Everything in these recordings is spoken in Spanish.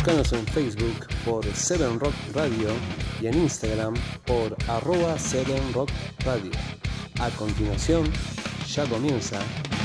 Búscanos en Facebook por 7rock Radio y en Instagram por @7rock Radio. A continuación, ya comienza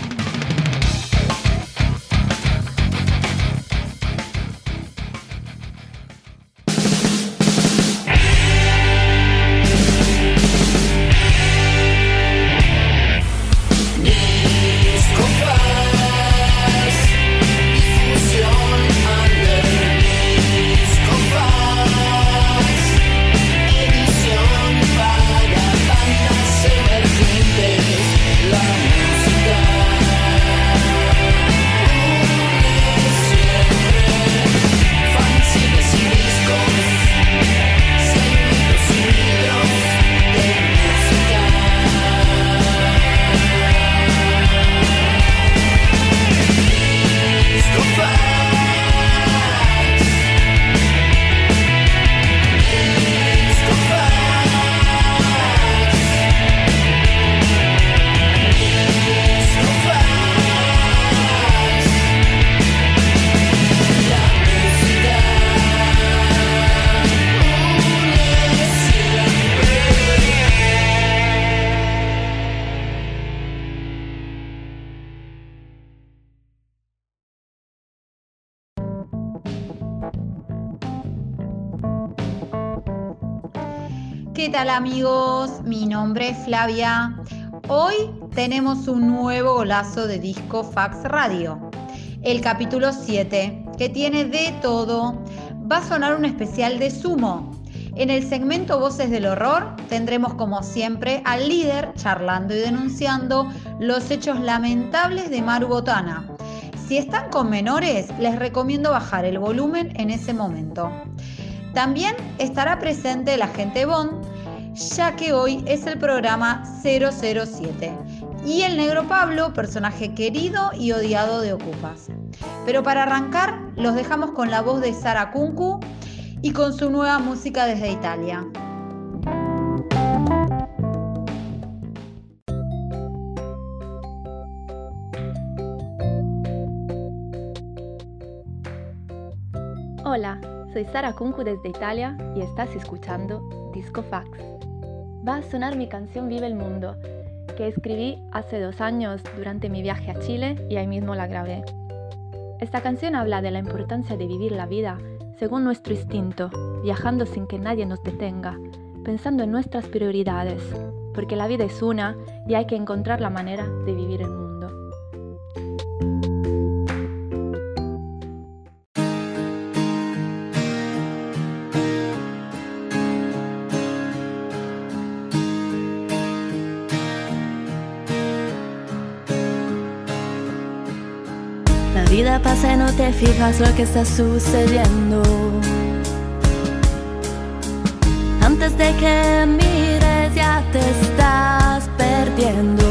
¿Qué tal amigos? Mi nombre es Flavia. Hoy tenemos un nuevo golazo de Disco Fax Radio, el capítulo 7, que tiene de todo. Va a sonar un especial de Sumo. En el segmento Voces del Horror tendremos como siempre al líder charlando y denunciando los hechos lamentables de Maru Botana. Si están con menores, les recomiendo bajar el volumen en ese momento. También estará presente el agente Bond, ya que hoy es el programa 007, y el negro Pablo, personaje querido y odiado de Ocupas. Pero para arrancar, los dejamos con la voz de Sara Kunku y con su nueva música desde Italia. Hola, soy Sara Kunku desde Italia y estás escuchando Disco Fax. Va a sonar mi canción Vive el Mundo, que escribí hace 2 años durante mi viaje a Chile y ahí mismo la grabé. Esta canción habla de la importancia de vivir la vida según nuestro instinto, viajando sin que nadie nos detenga, pensando en nuestras prioridades, porque la vida es una y hay que encontrar la manera de vivir el mundo. La vida pasa y no te fijas lo que está sucediendo. Antes de que mires ya te estás perdiendo.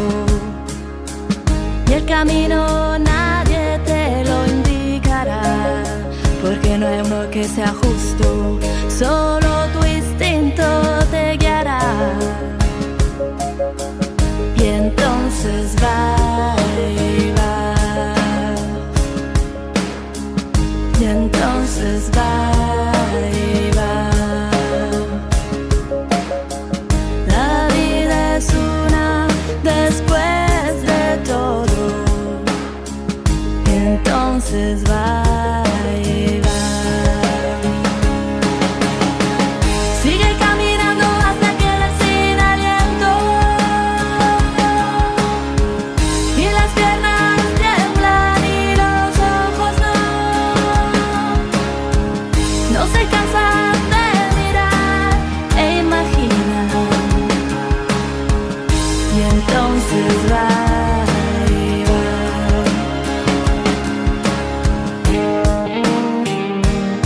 Y el camino nadie te lo indicará, porque no hay uno que sea justo, solo tu instinto te guiará. Y entonces va y va. Y entonces va y va. La vida es una después de todo. Y entonces va y va. Sigue caminando hasta quedar sin aliento. Y las piernas tiemblan y los ojos no se cansan de mirar e imaginar. Y entonces va y va.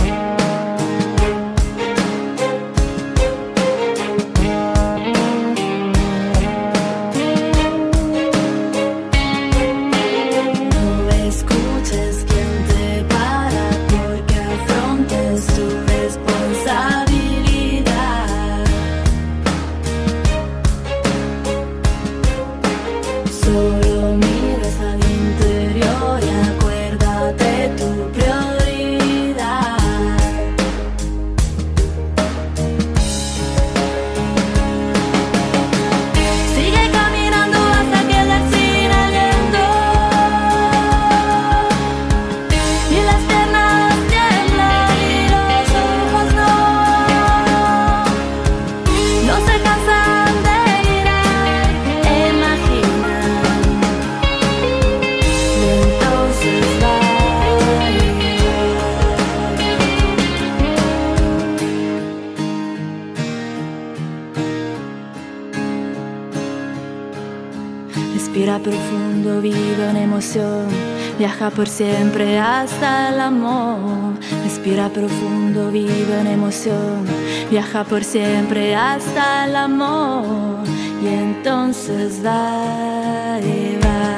Respira profundo, vive una emoción, viaja por siempre hasta el amor. Respira profundo, vive una emoción, viaja por siempre hasta el amor. Y entonces va y va.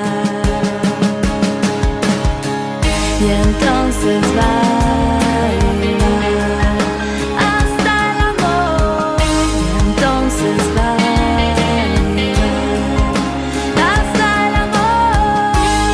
Y entonces va y va hasta el amor. Y entonces va y va hasta el amor.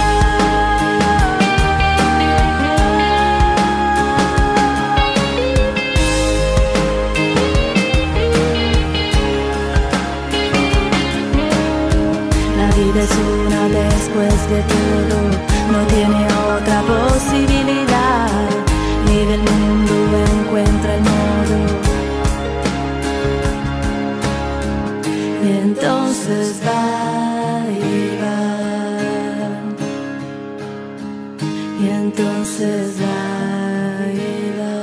La vida es una después de todo, no tiene otra posibilidad. Vive el mundo, encuentra el modo. Y entonces va y va. Y entonces va y va.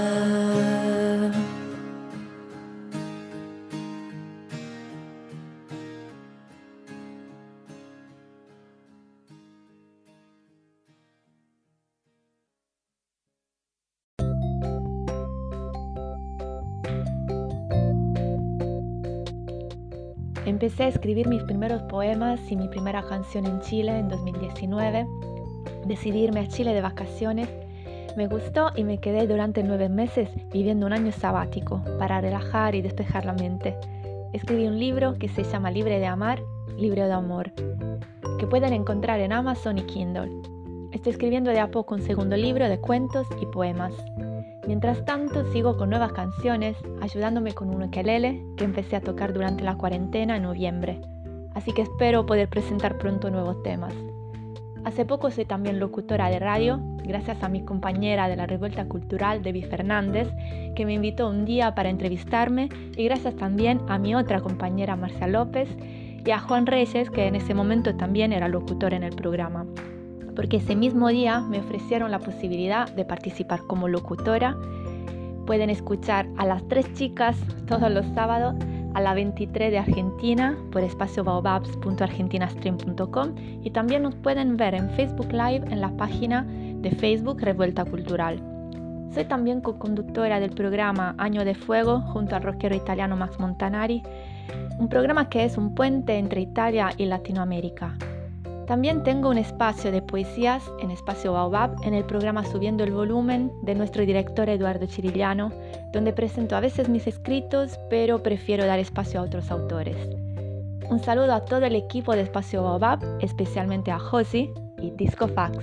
Empecé a escribir mis primeros poemas y mi primera canción en Chile en 2019. Decidí irme a Chile de vacaciones. Me gustó y me quedé durante 9 meses viviendo un año sabático para relajar y despejar la mente. Escribí un libro que se llama Libre de Amar, Libre de Amor, que pueden encontrar en Amazon y Kindle. Estoy escribiendo de a poco un segundo libro de cuentos y poemas. Mientras tanto, sigo con nuevas canciones, ayudándome con un ukelele que empecé a tocar durante la cuarentena en noviembre. Así que espero poder presentar pronto nuevos temas. Hace poco soy también locutora de radio, gracias a mi compañera de la Revuelta Cultural, Debbie Fernández, que me invitó un día para entrevistarme, y gracias también a mi otra compañera Marcia López y a Juan Reyes, que en ese momento también era locutor en el programa. Porque ese mismo día me ofrecieron la posibilidad de participar como locutora. Pueden escuchar a las 3 chicas todos los sábados a las 23 de Argentina por espaciobaobabs.argentinastream.com, y también nos pueden ver en Facebook Live en la página de Facebook Revuelta Cultural. Soy también co-conductora del programa Año de Fuego junto al rockero italiano Max Montanari, un programa que es un puente entre Italia y Latinoamérica. También tengo un espacio de poesías en Espacio Baobab en el programa Subiendo el Volumen de nuestro director Eduardo Chirigliano, donde presento a veces mis escritos, pero prefiero dar espacio a otros autores. Un saludo a todo el equipo de Espacio Baobab, especialmente a Josi y Disco Fax.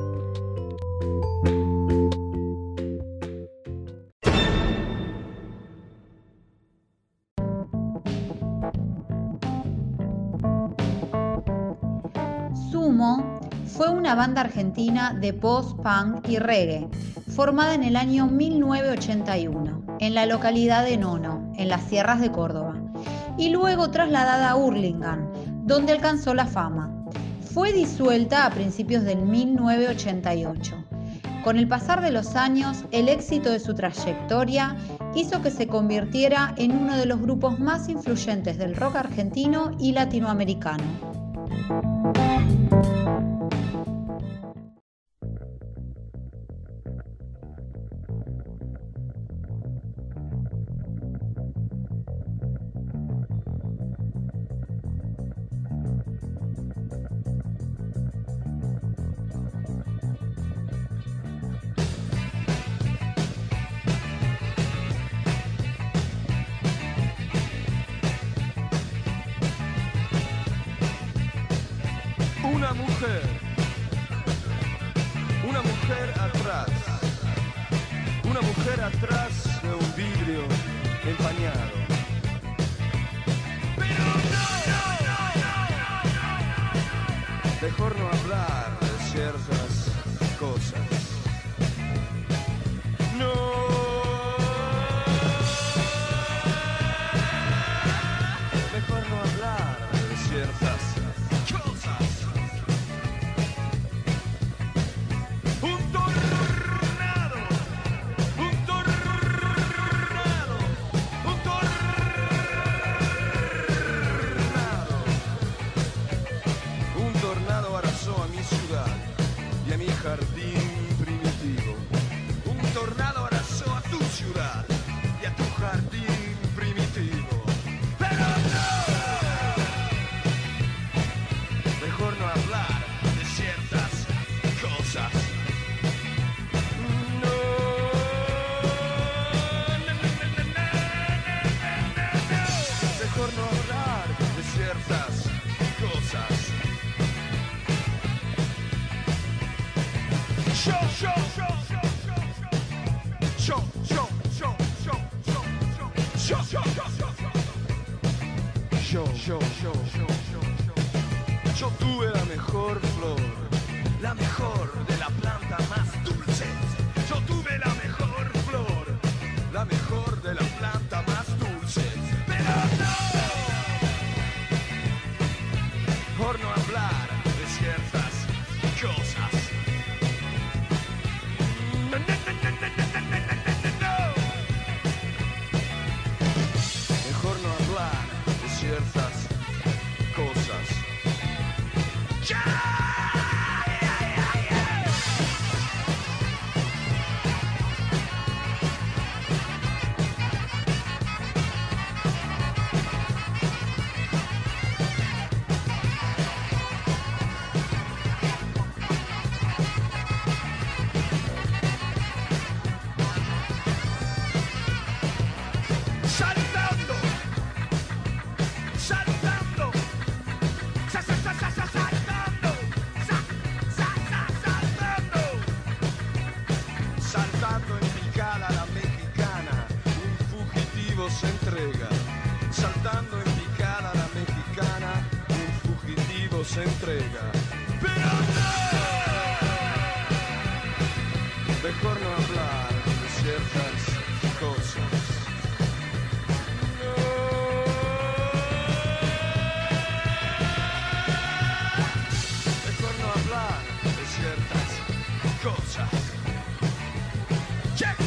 Sumo fue una banda argentina de post-punk y reggae, formada en el año 1981, en la localidad de Nono, en las sierras de Córdoba, y luego trasladada a Hurlingham, donde alcanzó la fama. Fue disuelta a principios del 1988. Con el pasar de los años, el éxito de su trayectoria hizo que se convirtiera en uno de los grupos más influyentes del rock argentino y latinoamericano. Una mujer atrás de un vidrio empañado. Pero no. Mejor no hablar de ciertas cosas. No. Mejor no hablar de ciertas cosas. Un tornado Yo tuve la mejor flor, la mejor de la planta más dulce. Yo tuve la mejor flor, la mejor de la planta más dulce. Pero no, por no hablar de ciertas cosas. No, no, no, no, no, no, no, no. Mejor no hablar de ciertas cosas. Saltando, saltando, saltando en picada la mexicana, un fugitivo se entrega. Saltando en picada la mexicana, un fugitivo se entrega. Pero no, mejor no hablar de ciertas cosas. Mejor no hablar de ciertas cosas. Check.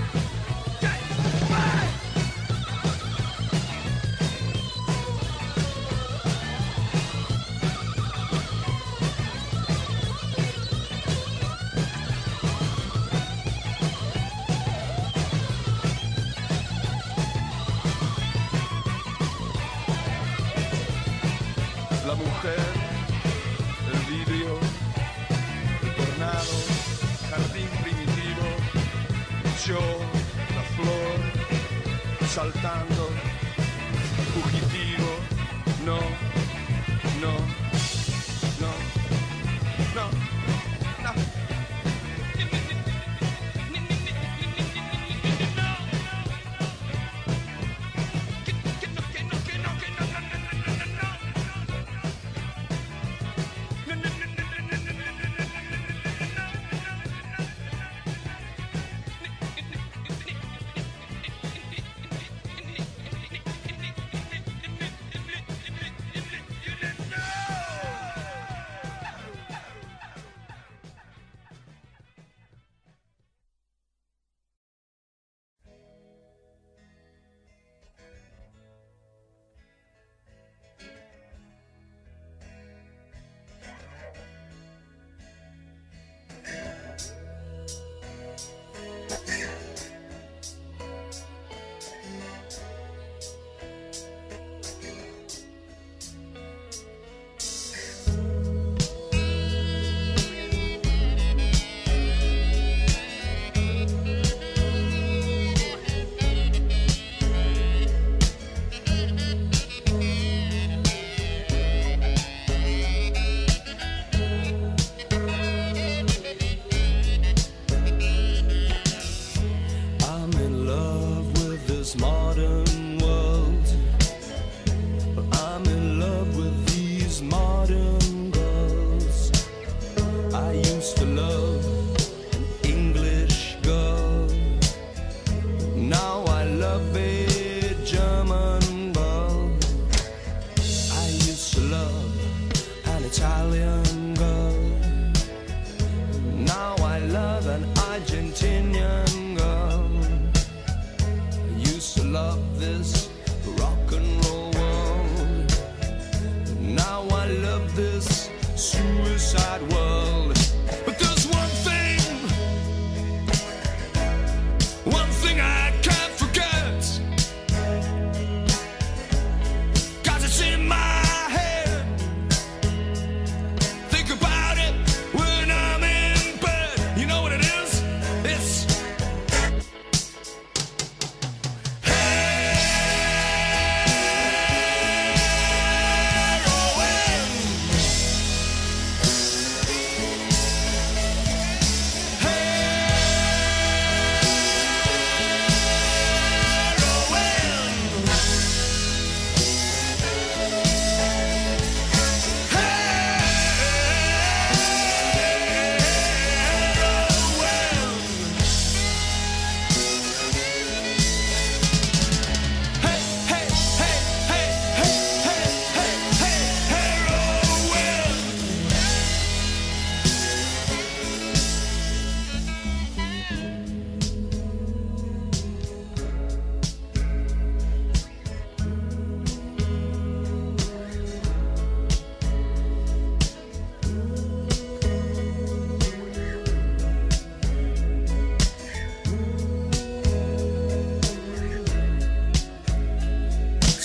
La mujer, el vidrio, el tornado, jardín primitivo, yo, la flor, saltando, fugitivo, no, no, no, no, no.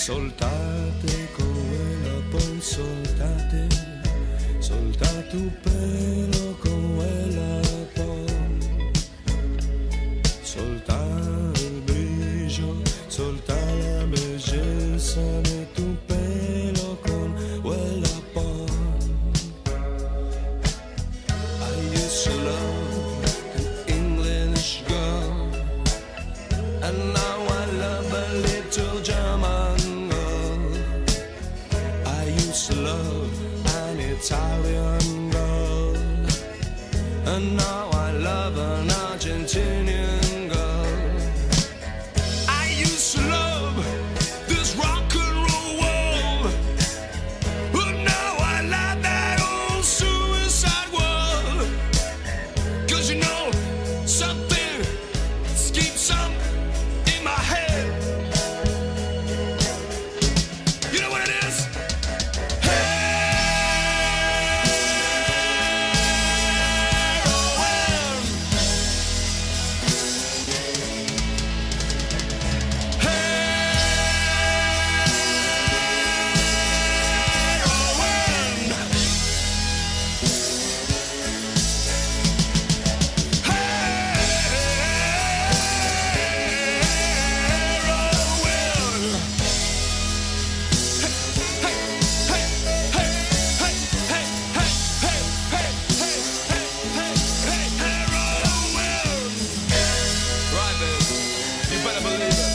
Soltate quella, poi soltate, solta tu pelo con quella, poi solta il brillo, solta la bellezza di tu pelo con quella, poi I used to love an English girl, and now I love a little German girl. I used to love an Italian girl, and now I love an Argentinian girl. I used to love this rock and roll world, but now I love that old suicide world. 'Cause you know, something keeps up in my head. You know what it is? Right, baby. You better believe it.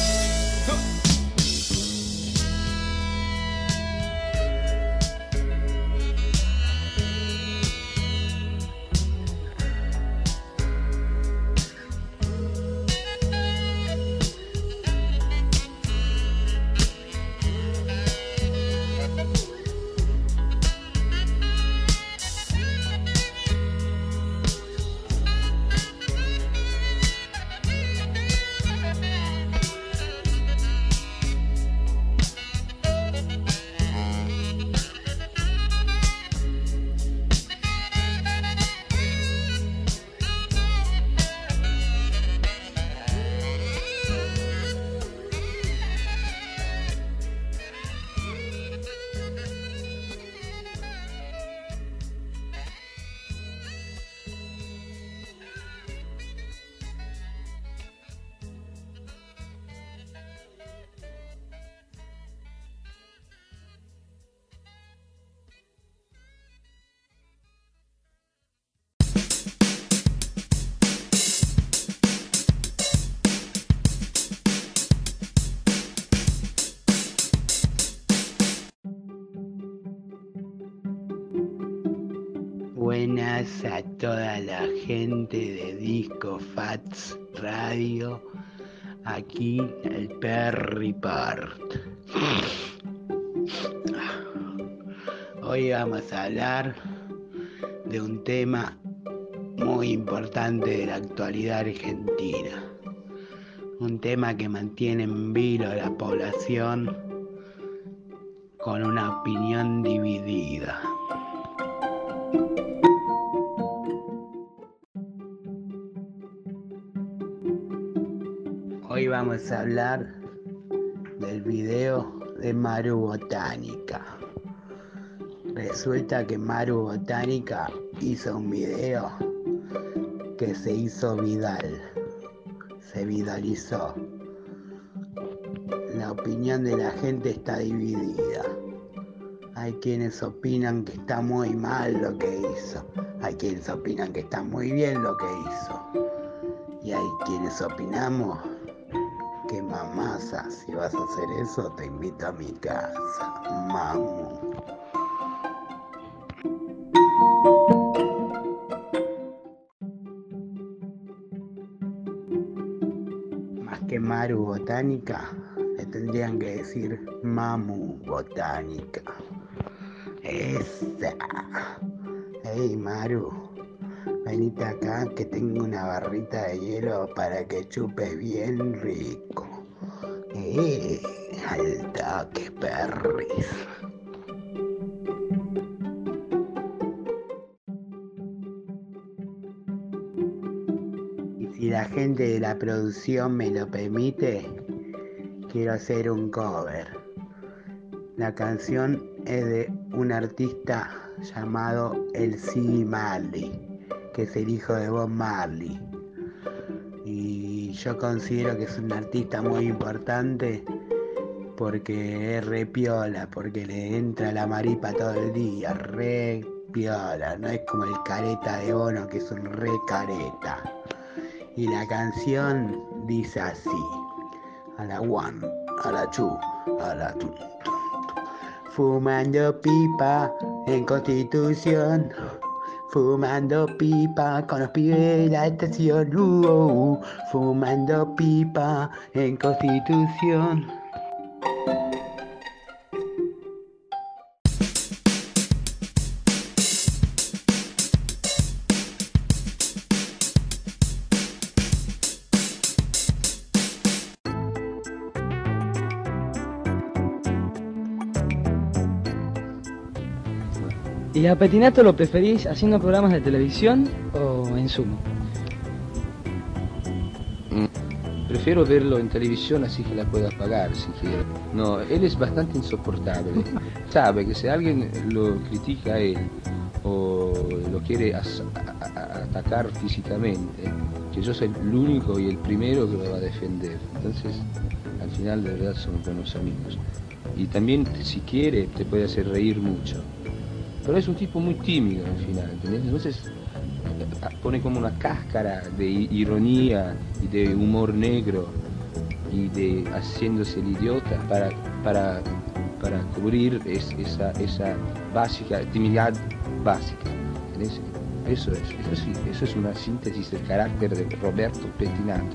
Buenas a toda la gente de Disco Facts Radio, aquí el Perry Part. Hoy vamos a hablar de un tema muy importante de la actualidad argentina, un tema que mantiene en vilo a la población con una opinión dividida. Hoy vamos a hablar del video de Maru Botánica. Resulta que Maru Botánica hizo un video que se hizo viral, se viralizó. La opinión de la gente está dividida. Hay quienes opinan que está muy mal lo que hizo, hay quienes opinan que está muy bien lo que hizo, y hay quienes opinamos que mamasa, si vas a hacer eso te invito a mi casa, mamu. Más que Maru Botánica, le tendrían que decir Mamu Botánica. Esa. Hey Maru, venite acá que tengo una barrita de hielo para que chupes bien rico. Al toque, perris. Y si la gente de la producción me lo permite, quiero hacer un cover La canción es de un artista llamado el Ziggy Marley, que es el hijo de Bob Marley. Y yo considero que es un artista muy importante porque es re piola, porque le entra la maripa todo el día, re piola, no es como el careta de Bono, que es un re careta. Y la canción dice así: a la one, a la two, a la two. Fumando pipa en Constitución, fumando pipa con los pibes de la estación, fumando pipa en Constitución. ¿Y a Petinato lo preferís haciendo programas de televisión o en Zoom? Prefiero verlo en televisión, así que la pueda pagar si quiere. No, él es bastante insoportable. Sabe que si alguien lo critica a él o lo quiere atacar físicamente, que yo soy el único y el primero que lo va a defender. Entonces, al final de verdad somos buenos amigos. Y también, si quiere, te puede hacer reír mucho. Pero es un tipo muy tímido al final, ¿entendés? Entonces pone como una cáscara de ironía y de humor negro y de haciéndose el idiota para cubrir esa básica, timidez básica, ¿entendés? Eso es una síntesis del carácter de Roberto Petinato.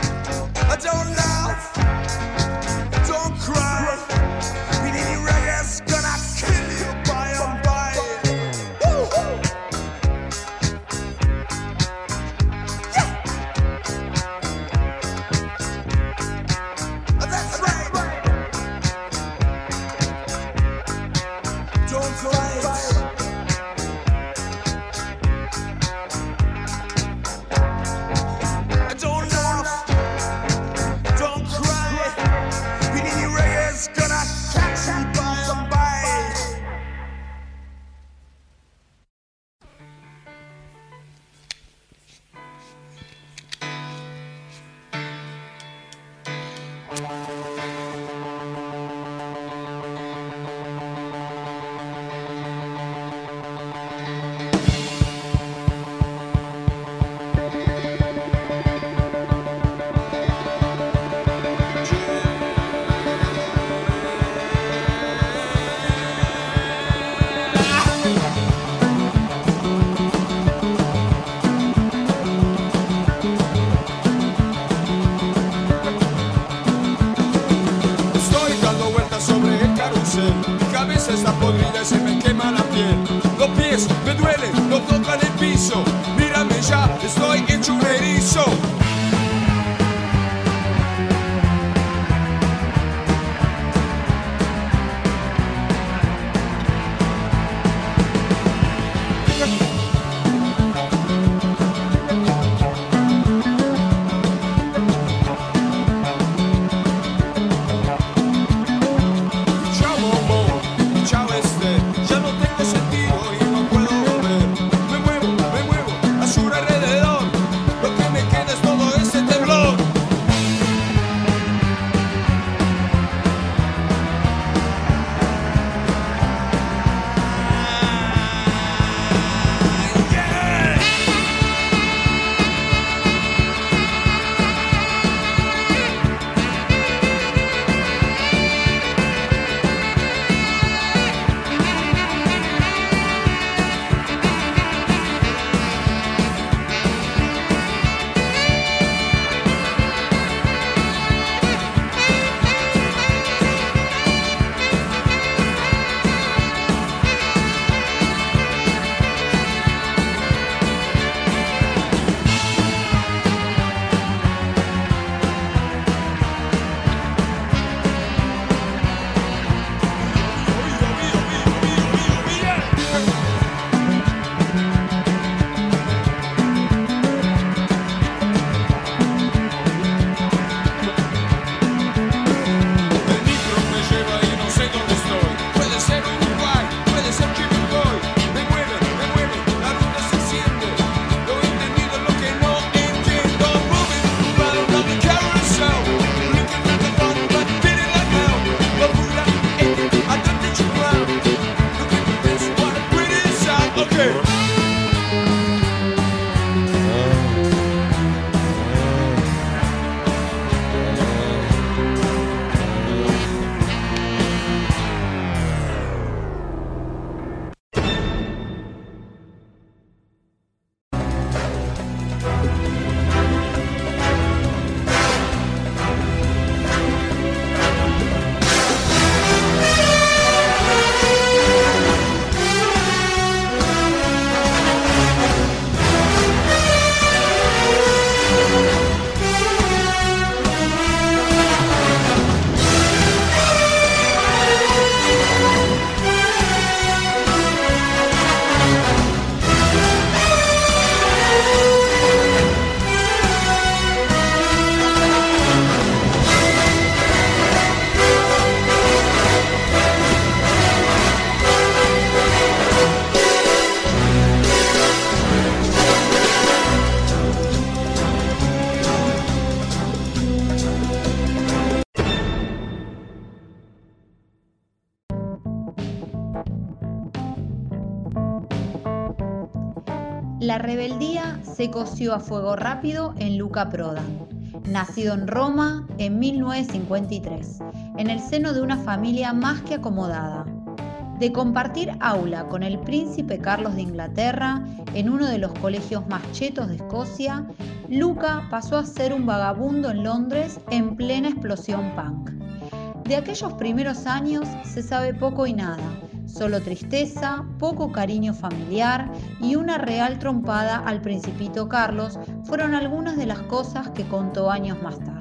Don't laugh, don't cry. Pinini Reggae's cabeza está podrida y se me quema la piel. Los pies me duelen, no tocan el piso. Mírame ya, estoy hecho un erizo. La rebeldía se coció a fuego rápido en Luca Prodan, nacido en Roma en 1953, en el seno de una familia más que acomodada. De compartir aula con el príncipe Carlos de Inglaterra en uno de los colegios más chetos de Escocia, Luca pasó a ser un vagabundo en Londres en plena explosión punk. De aquellos primeros años se sabe poco y nada, solo tristeza, poco cariño familiar y una real trompada al principito Carlos fueron algunas de las cosas que contó años más tarde.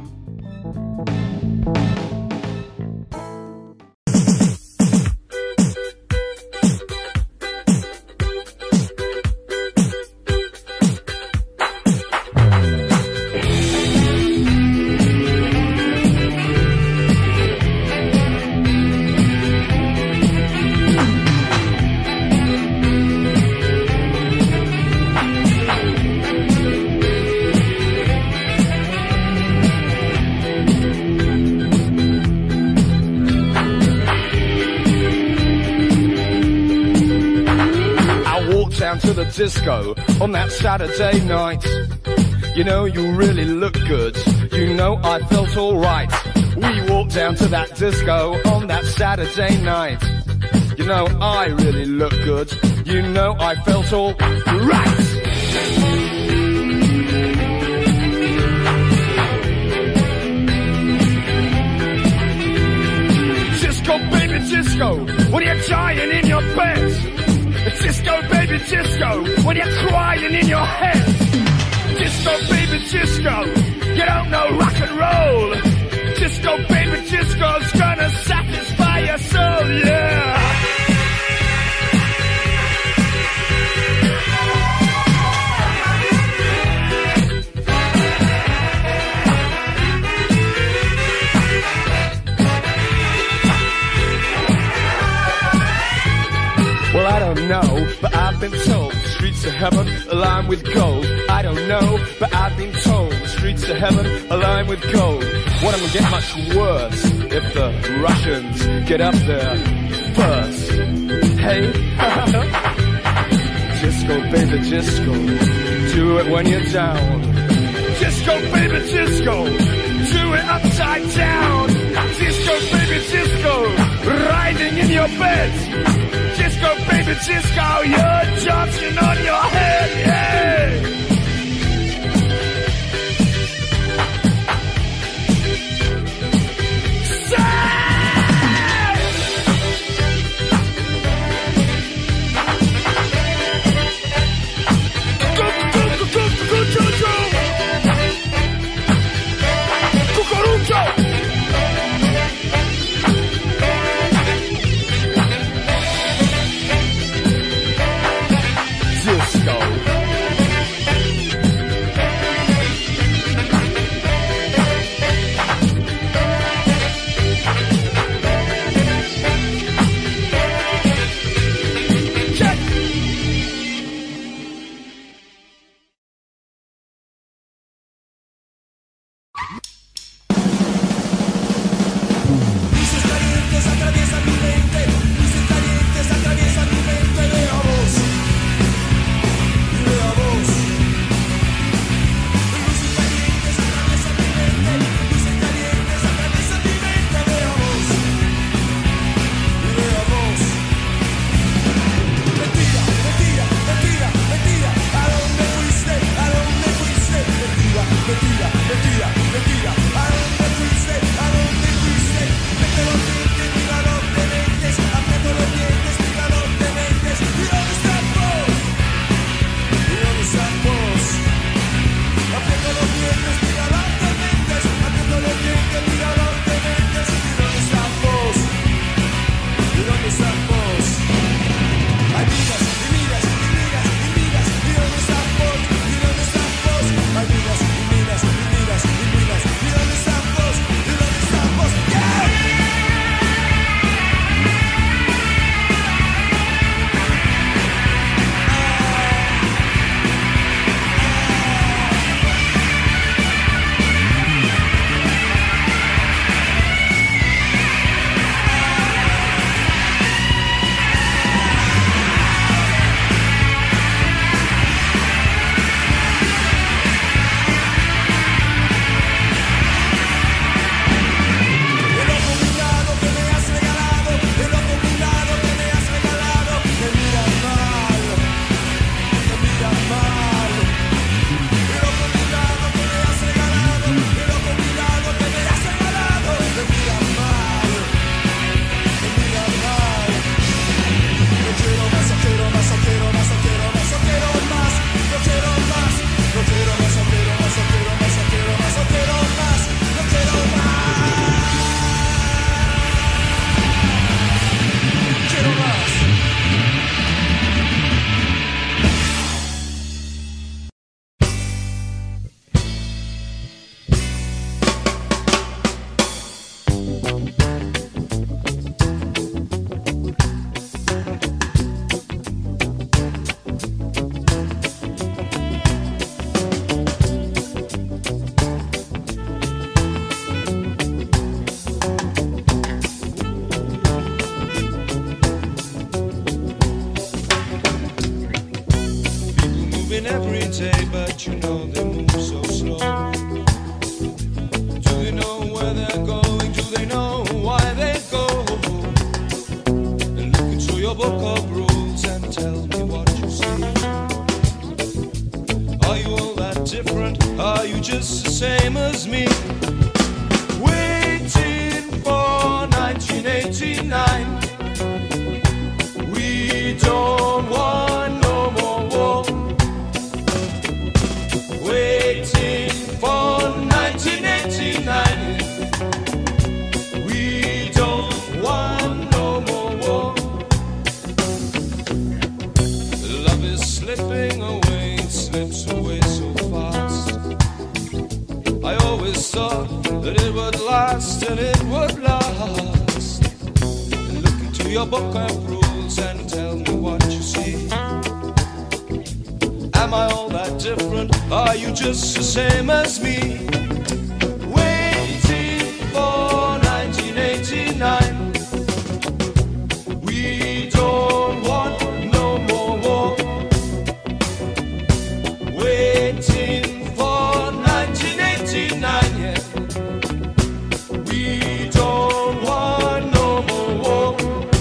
To the disco on that Saturday night. You know, you really look good. You know, I felt alright. We walked down to that disco on that Saturday night. You know, I really look good. You know, I felt alright. Disco, baby, disco. When disco, when you're crying in your head. Disco, baby, disco, you don't know rock and roll. Disco, baby, disco's gonna satisfy your soul, yeah. Well, I don't know, but I've been told the streets of heaven are lined with gold. I don't know, but I've been told the streets of heaven are lined with gold. What will get much worse if the Russians get up there first. Hey, disco, baby, disco, do it when you're down. Disco, baby, disco, do it upside down. Disco, baby, disco, riding in your bed. Disco, baby, disco, you're dancing on your head, yeah! day, but you know they move so slow. Do they know where they're going? Do they know why they go? And look into your book of rules and tell me what you see. Are you all that different? Are you just the same as me? Waiting for 1989. We don't want no more. always thought that it would last and it would last. Look into your book of rules and tell me what you see. Am I all that different? Are you just the same as me? Waiting for 1989. We don't want no more war. Waiting for 1989, yeah. We don't want no more war.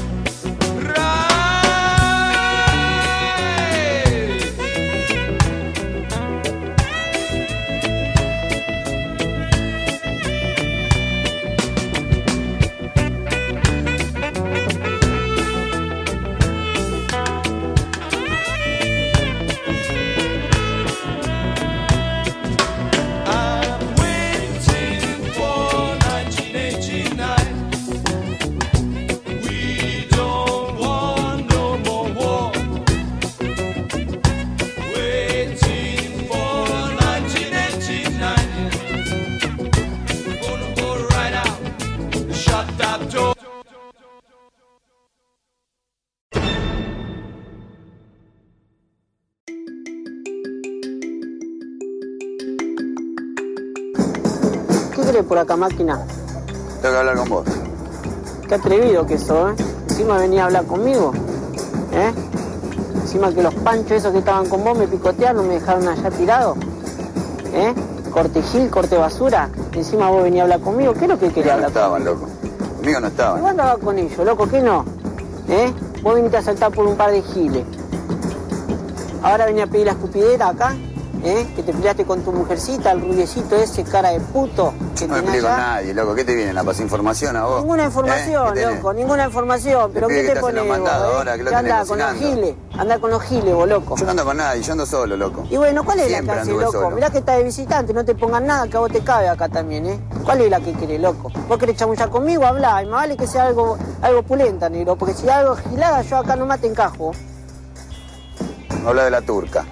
Por acá, máquina. Tengo que hablar con vos. Qué atrevido que sos, ¿eh? Encima venía a hablar conmigo, ¿eh? Encima que los panchos esos que estaban con vos me picotearon, me dejaron allá tirado, ¿eh? Corte gil, corte basura. Encima vos venías a hablar conmigo. ¿Qué es lo que querías hablar? No estaban, loco. Conmigo no estaban. ¿Cómo andabas con ellos, loco? ¿Qué no? ¿Eh? Vos viniste a saltar por un par de giles. Ahora venía a pedir la escupidera acá. Que te peleaste con tu mujercita, el rubiecito ese, cara de puto. Que no me peleé con nadie, loco. ¿Qué te viene? ¿La pasinformación a vos? Ninguna información, loco, ninguna información. ¿Pero qué te pones vos? Ahora, que lo andás con los giles? Andá con los giles, vos, loco. Yo no ando con nadie, yo ando solo, loco. Y bueno, ¿cuál es la que hace, loco? Solo. Mirá que estás de visitante, no te pongan nada, que a vos te cabe acá también, ¿eh? ¿Cuál es la que querés, loco? ¿Vos querés chamullar conmigo? Hablá, y más vale que sea algo pulenta, negro, porque si algo gilada, yo acá nomás te encajo. Habla de la turca.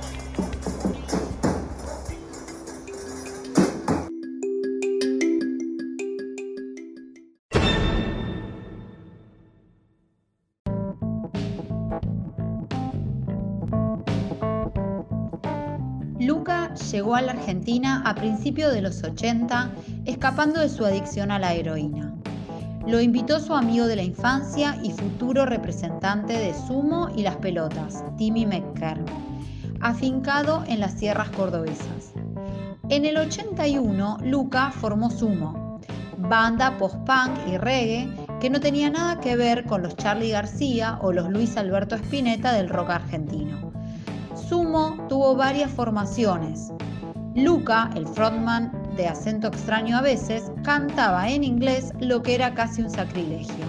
Luca llegó a la Argentina a principios de los 80, escapando de su adicción a la heroína. Lo invitó su amigo de la infancia y futuro representante de Sumo y las pelotas, Timmy McKern, afincado en las sierras cordobesas. En el 81, Luca formó Sumo, banda post-punk y reggae que no tenía nada que ver con los Charly García o los Luis Alberto Spinetta del rock argentino. Sumo tuvo varias formaciones. Luca, el frontman de acento extraño a veces, cantaba en inglés, lo que era casi un sacrilegio.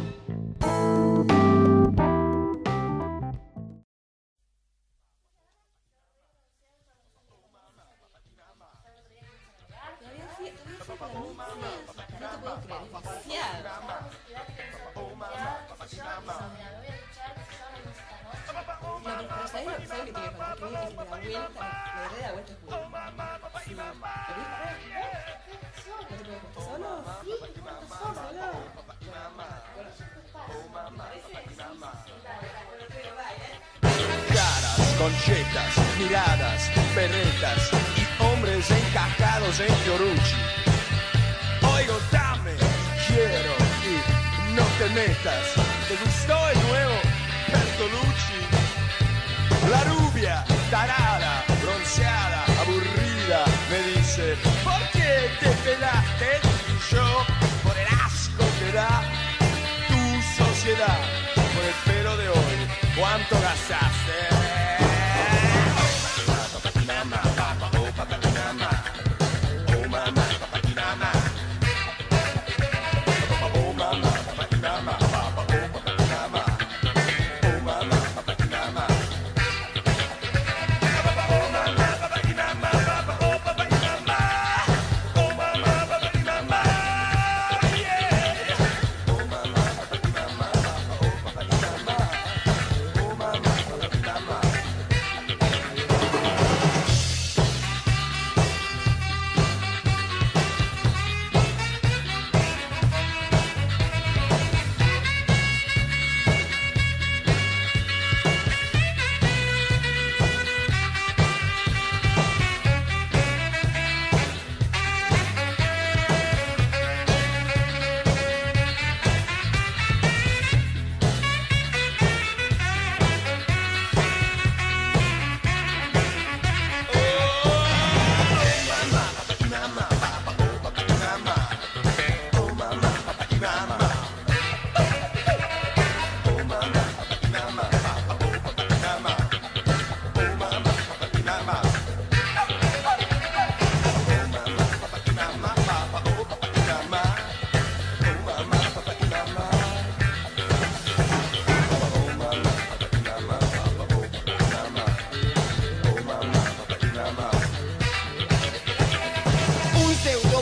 Caras, conchetas, miradas, berretas y hombres encajados en Fiorucci. Oigo, dame, quiero y no te metas. ¿Te gustó el nuevo Bertolucci? La rubia, tarada, bronceada, aburrida, me dice: ¿por qué te pelaste? Y yo, por el asco que da tu sociedad. Por el pelo de hoy, ¿cuánto gastaste?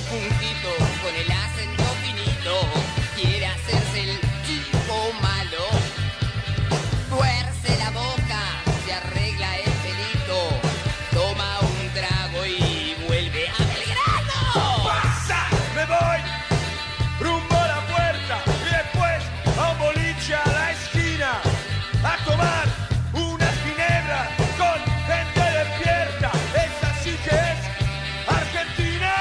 puntito con el acento finito. Quiere hacerse el chico malo. Tuerce la boca, se arregla el pelito. Toma un trago y vuelve a Belgrano. ¡Pasa! Me voy rumbo a la puerta y después a un boliche a la esquina a tomar unas ginebras con gente despierta. Esa sí que es Argentina.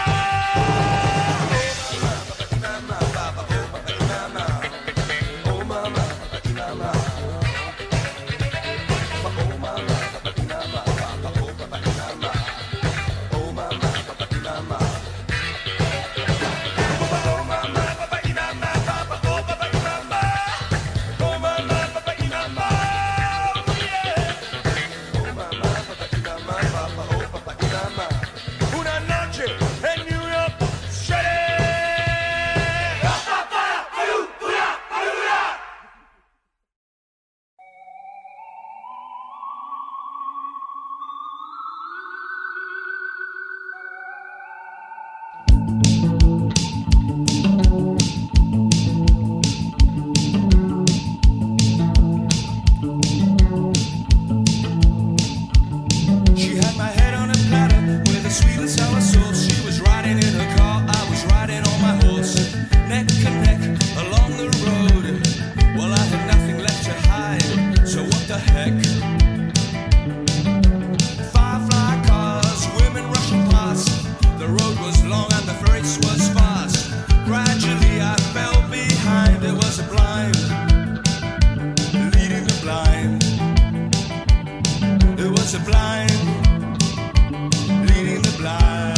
Una noche en New York City. She had my head on a platter with a sweet and sour sauce. She was riding in her car, I was riding on my horse. Neck and neck along the road. Well, I had nothing left to hide, so what the heck? Firefly cars, women rushing past. The road was long and the race was fast. Gradually I fell behind. There was a blind leading the blind. There was a blind leading the blind.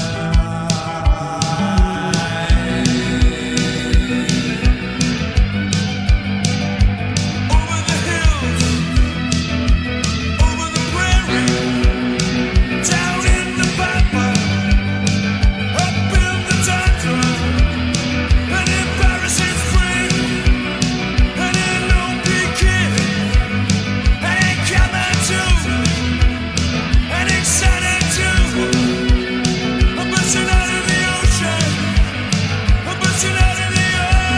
Over the hills, over the prairie, down in the pampa, up in the tundra, and in Paris in spring, and in Long Pekin, and in Kathmandu, and in Xanadu. I'm bursting out in the ocean. I'm bursting out in the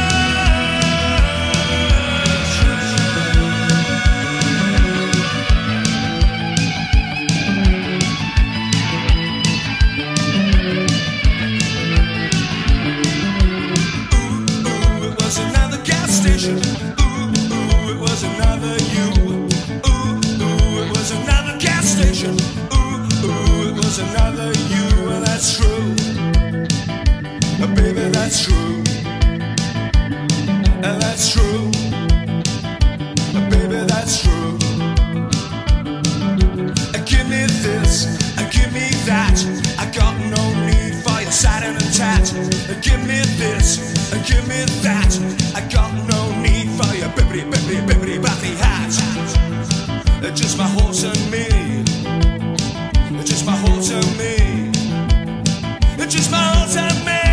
Ooh, it was another gas station. Ooh, it was another you. Ooh, it was another gas station. Ooh, it was another you. And that's true. Baby, that's true. And that's true. Baby, that's true. Give me this, give me that. I got no need for your satin and tat. Give me this, give me that. I got no need for your bibbity, bibbity, bibbity, bobbity hat. Just my horse and me. Just my horse and me. Just my horse and me.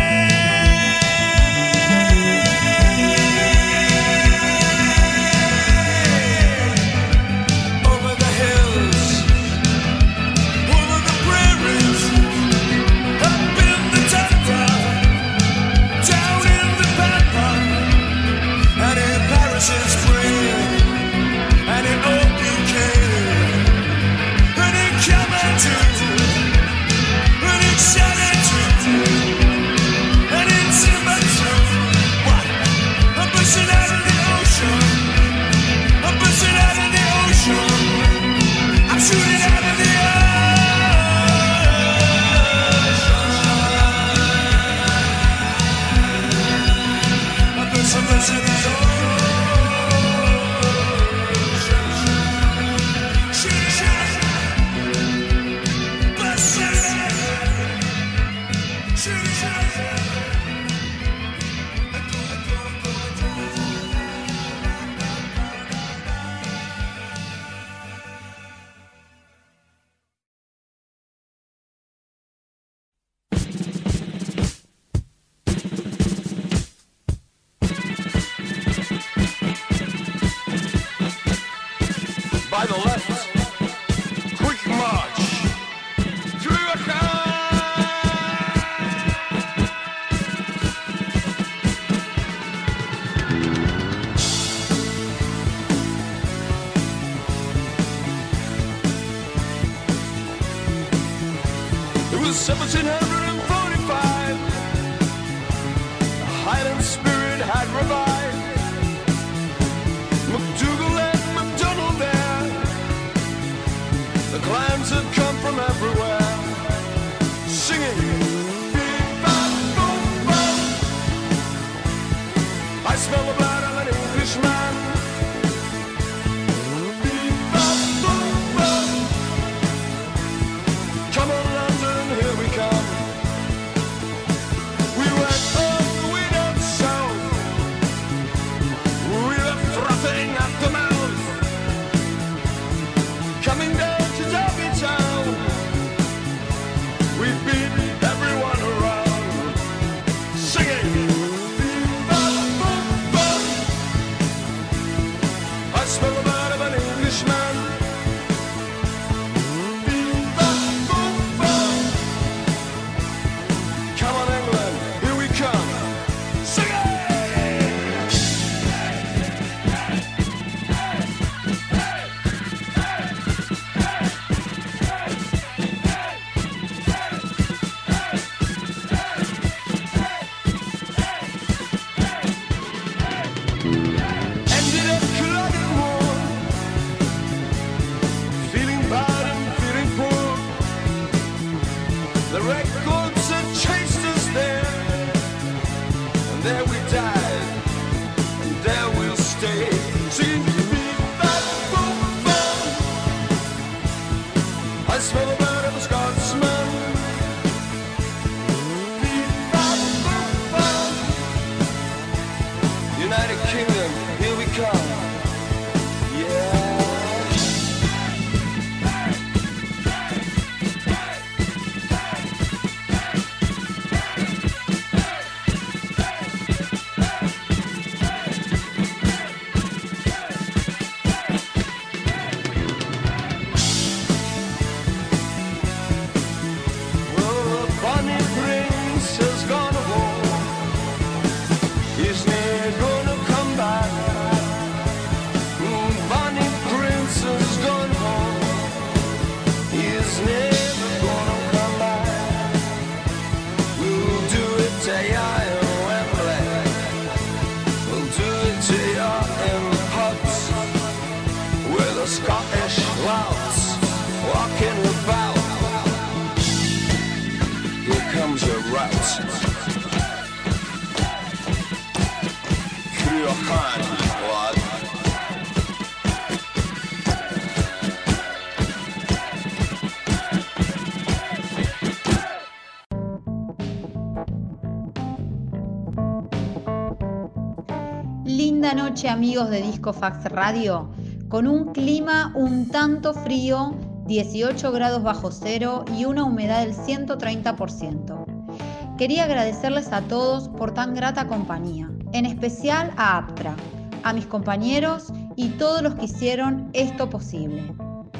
Over the hills, over the prairies, up in the tundra, down in the pampa, and in Paris in spring, and in Old Buchanan, and in Kathmandu, and in Xanadu, and in Timbuktu. What? I'm bursting out in the ocean. I'm bursting out in the ocean. I'm shooting out in the ocean. I'm bursting out in the ocean. By the left, quick march through a car. 1745, the Highland spirit had revived. MacDougall and MacDonald there, the clans had come from everywhere, singing beep-bop-boom-bop. I smell the blood of an Englishman. Beep-bop-boom-bop. Come on, London, here we come. We went up, we went south. We were frothing at the mouth, coming down to Derby Town. We beat everyone around, singing beep-bop-boom-bop. I smell the blood of an Englishman. Beep-bop-boom-bop. Come on, England, here we come. Sing it! Ended up clogging more, feeling bad and feeling poor. The records had chased us there, and there we died, and there we'll stay. Singing beep-bop-boom-bop. I smell the blood of a Scotsman. Beep-bop-boom-bop. United Kingdom, here we come. Yeah. Well, the Bonnie Prince has gone to war. He's never gonna come back. Bonnie Prince has gone home. He's never gonna come back. We'll do it to ya in Wembley. We'll do it to ya in the pubs, with the Scottish louts walking about. Here comes your route. Through your hand, lad. Linda noche, amigos de Disco Fax Radio, con un clima un tanto frío, 18 grados bajo cero y una humedad del 130%. Quería agradecerles a todos por tan grata compañía, en especial a Aptra, a mis compañeros y todos los que hicieron esto posible.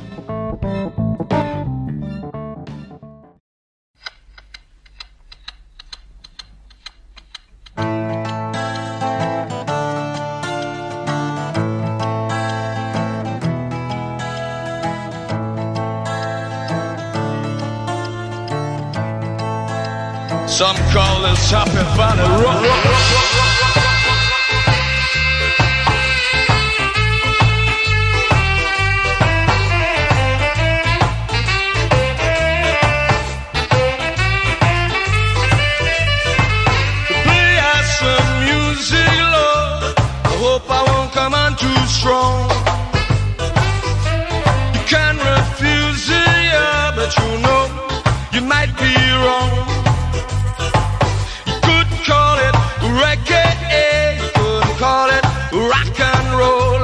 Some call this Happy Valley Rock. Play us some music, Lord. I hope I won't come on too strong. You can refuse it, yeah, but you know you might be wrong. Call it reggae, you couldn't call it rock and roll.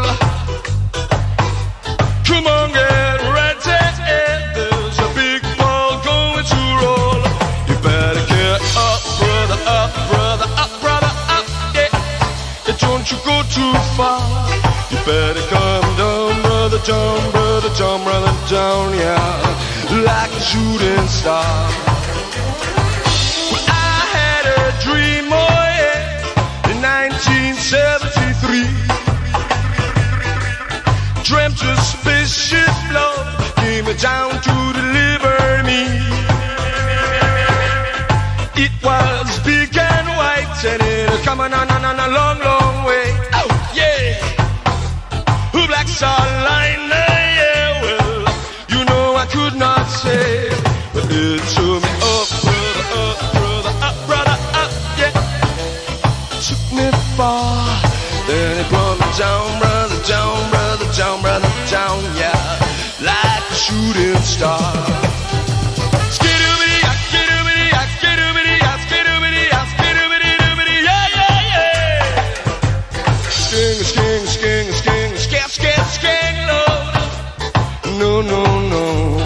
Come on, get ready, there's a big ball going to roll. You better get up, brother, up, brother, up, brother, up, yeah. Don't you go too far. You better come down, brother, down, brother, down, brother, down, yeah. Like a shooting star. Dream, oh yeah, in 1973. Dreamt a spaceship, love, came down to deliver me. come on a long, long way. Oh, yeah. Black Star Line, yeah, well, you know I could not say, but it took me up, brother, up, yeah. Took me far, then it brought me down, brother, down, yeah, like a shooting star. No, no, no.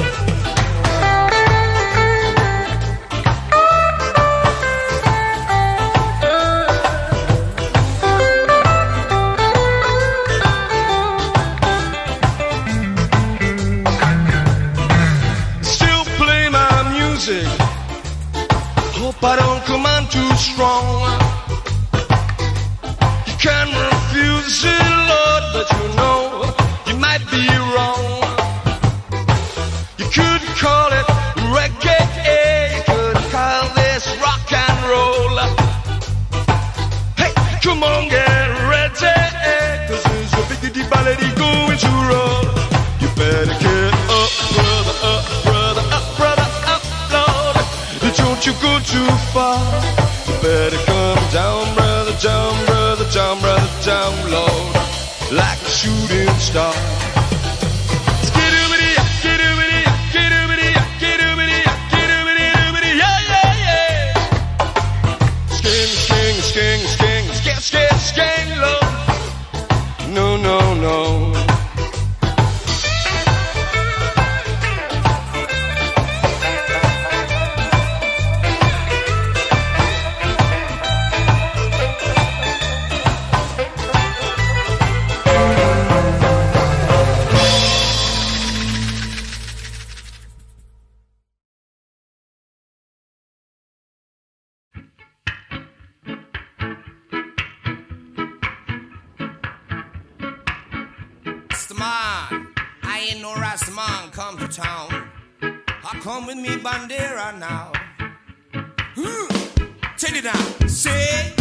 Still play my music. Hope I don't come on too strong. You can refuse it, Lord, but you know you might be wrong. Could call it reggae, you could call this rock and roll. Hey, come on, get ready, cause there's a biggity ballady going to roll. You better get up, brother, Lord. Don't you go too far. You better come down, brother, down, Lord, like a shooting star. Skeng, Lord. No, no, no. Rastaman come to town. I come with me bandera now. Take it down. Say.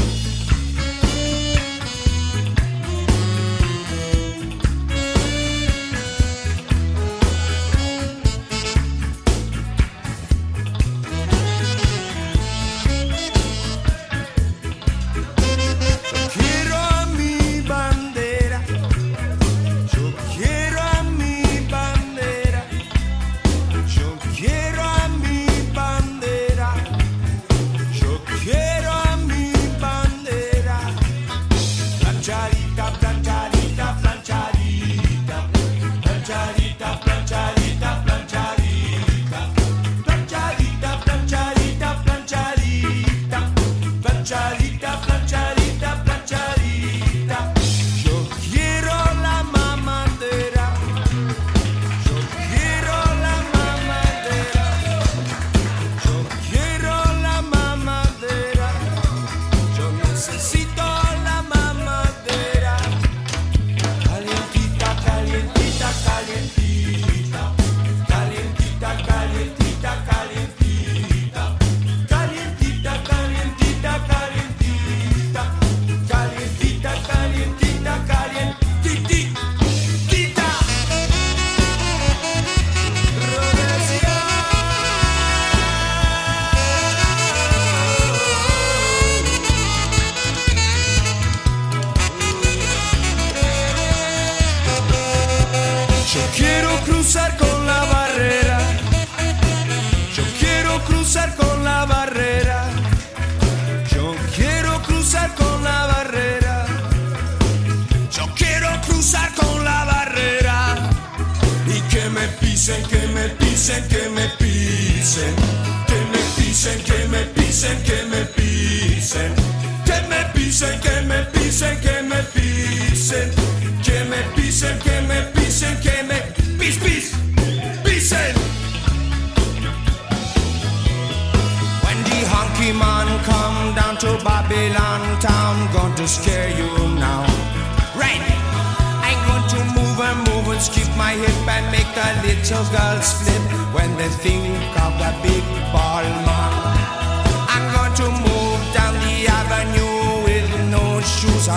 Big ball man, I'm going to move down the avenue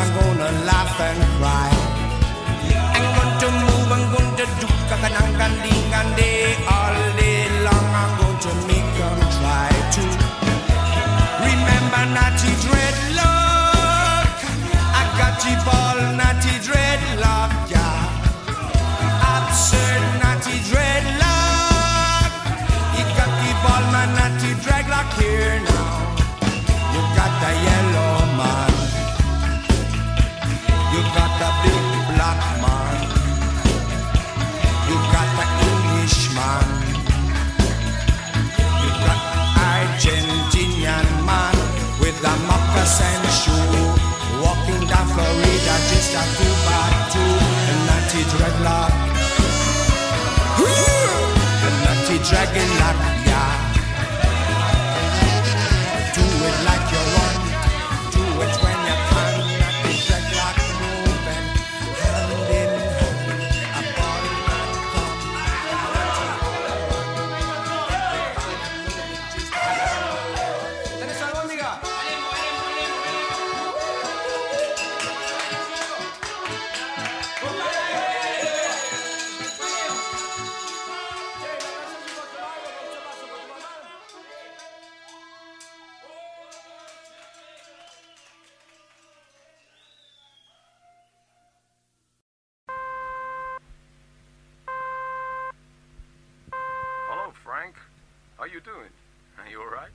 I'm gonna laugh and cry. I'm going to move, I'm going to do kakanangandingande all day long. I'm going to make them try to remember natty dreadlock. I got you ball natty dreadlock, yeah. Absurd natty dreadlock. You got the ball my natty dreadlock here now. You got the yellow man. You got the big black man. You got the Englishman. You got the Argentinian man with the moccasin shoe, walking down Florida just a 2x2, and natty dreadlock, and natty dreadlock, yeah. Do it like you want, do it when you can. Natty dreadlock moving hand in hand, a ball and come. ¿Tenés algo, amiga? Hello, Frank. How you doing? Are you all right?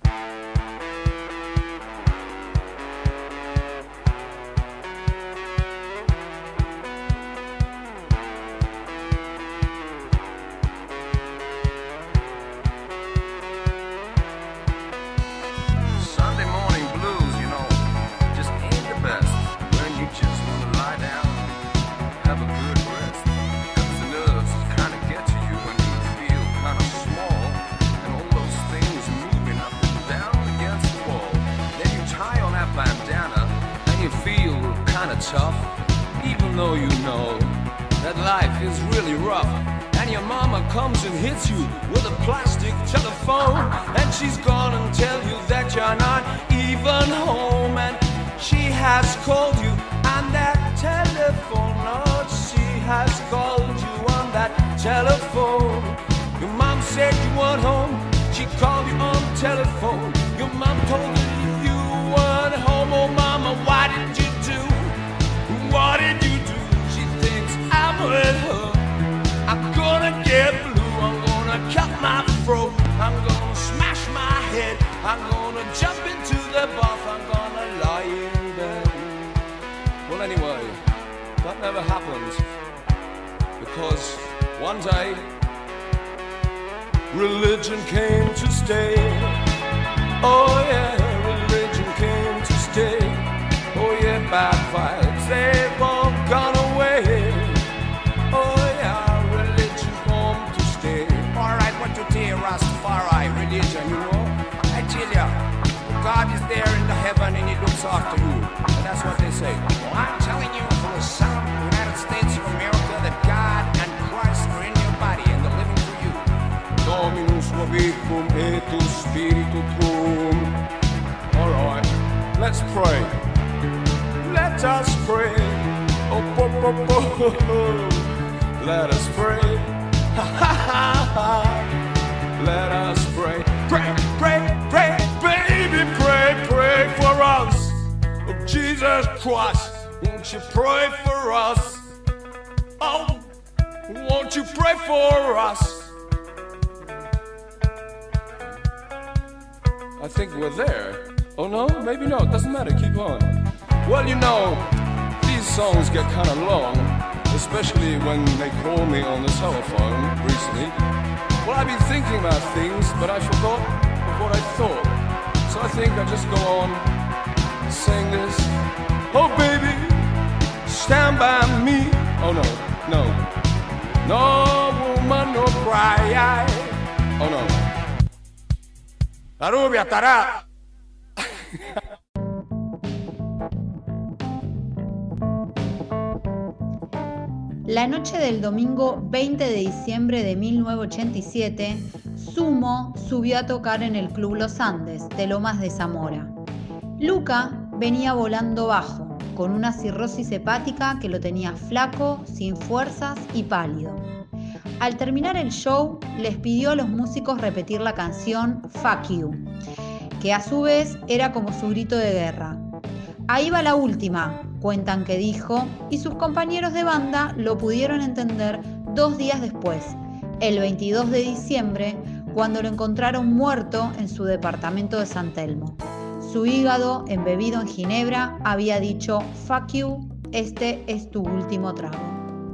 Sunday morning blues, you know, just ain't the best when you just want to lie down, have a good rest. 'Cause the nerves kind of get to you when you feel kind of small, and all those things moving up and down against the wall. Then you tie on that bandana and you feel kind of tough, even though you know that life is really rough. And your mama comes and hits you with a plastic telephone, and she's gonna tell you that you're not even home. And she has called you on that telephone, Lord, she has called you on that telephone. Your mom said you weren't home, she called you on the telephone. Your mom told you you weren't home. Oh mama, why did you do? What did you do? She thinks I'm with her. I'm gonna get blue, I'm gonna cut my throat, I'm gonna smash my head, I'm gonna jump into the bath, I'm gonna lie in bed. Well anyway, that never happened, because one day religion came to stay. Oh yeah, religion came to stay. Oh yeah, bad vibes, they've all gone away. Oh yeah, religion come to stay. Alright, what to tell Rastafari, religion, you know? I tell ya, God is there in the heaven and he looks after you. And that's what they say. I'm telling you from the South United States of America that God and Christ are in your body and they're living through you. Dominus vobiscum et spiritu tuum. Alright, let's pray. Let us pray. Oh, let us pray. Let us pray. Pray, pray, pray, baby, pray, pray for us. Oh, Jesus Christ, won't you pray for us? Oh, won't you pray for us? I think we're there. Oh no, maybe not. Doesn't matter. Keep on. Well, you know, these songs get kind of long, especially when they call me on the telephone recently. Well, I've been thinking about things, but I forgot of what I thought. So I think I'll just go on saying this. Oh, baby, stand by me. Oh, no, no. No woman, no cry. Oh, no. La rubia estará. La noche del domingo 20 de diciembre de 1987, Sumo subió a tocar en el Club Los Andes de Lomas de Zamora. Luca venía volando bajo, con una cirrosis hepática que lo tenía flaco, sin fuerzas y pálido. Al terminar el show, les pidió a los músicos repetir la canción Fuck You, que a su vez era como su grito de guerra. Ahí va la última, cuentan que dijo, y sus compañeros de banda lo pudieron entender 2 días después, el 22 de diciembre, cuando lo encontraron muerto en su departamento de San Telmo. Su hígado, embebido en ginebra, había dicho Fuck you, este es tu último trago.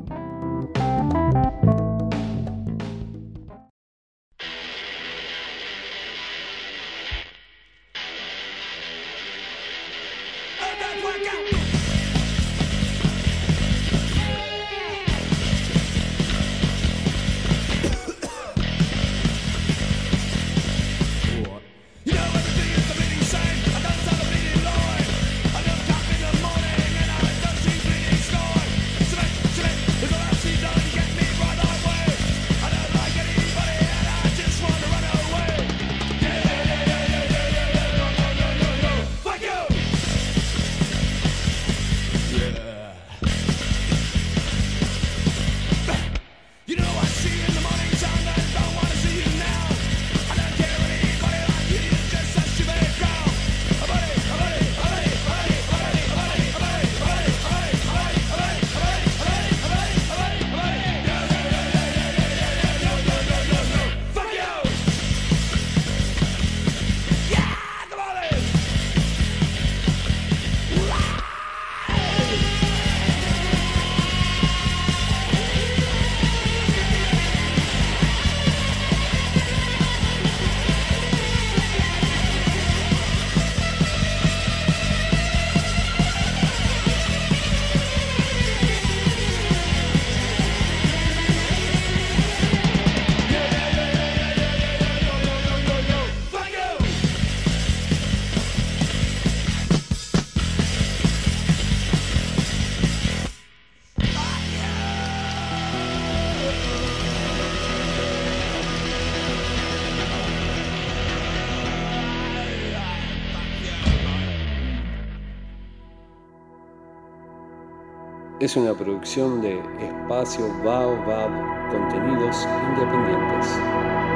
Es una producción de Espacio Baobab, contenidos independientes.